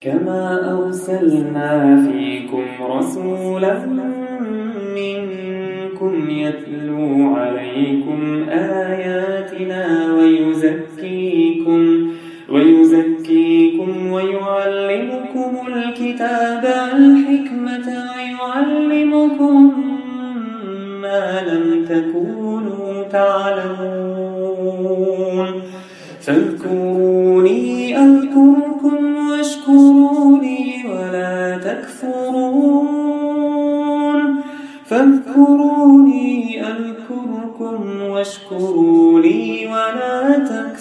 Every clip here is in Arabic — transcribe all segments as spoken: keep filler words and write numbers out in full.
كما أرسلنا فيكم رسولا منكم يتلو عليكم آياتنا ويزكيكم ويزكيكم ويعلمكم الكتاب والحكمة ويعلمكم ما لم تكونوا تعلمون فاذكروني أذكركم واشكروا لي ولا تكفرون فاذكروني أذكركم واشكروا لي ولا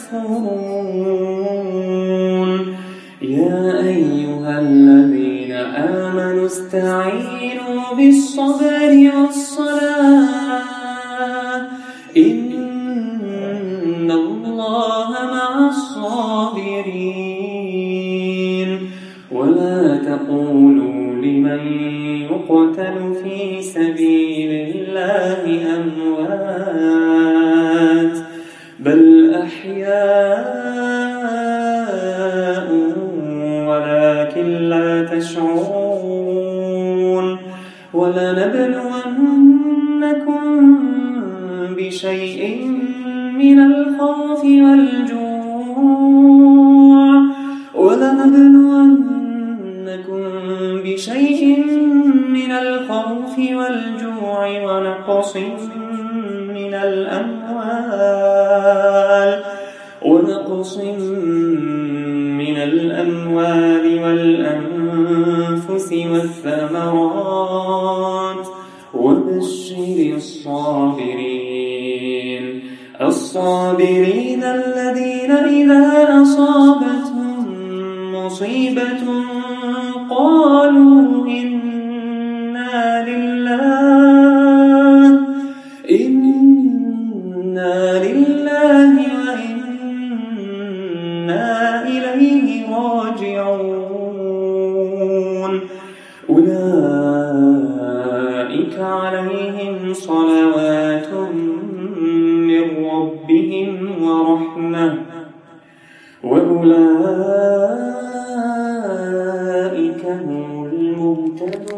تكفرون يا أيها الذين آمنوا استعينوا بالصبر والصلاة إن الله مع الصابرين ولا تقولوا لمن يقتل في سبيل الله أموات بل أحياء ولكن لا تشعرون ولنبلونكم بشيء من الخوف والجوع ولنبلونكم بشيء من الخوف والجوع ونقص من الأموال ونقص من الأموال والأنفس والثمرات وبشر الصابرين الصابرين الذين إذا أصابتهم مصيبة قالوا إنا لله إنا لله وإنا إليه راجعون أولئك عليهم صلوات من ربهم ورحمة وأولئك هم المهتدون.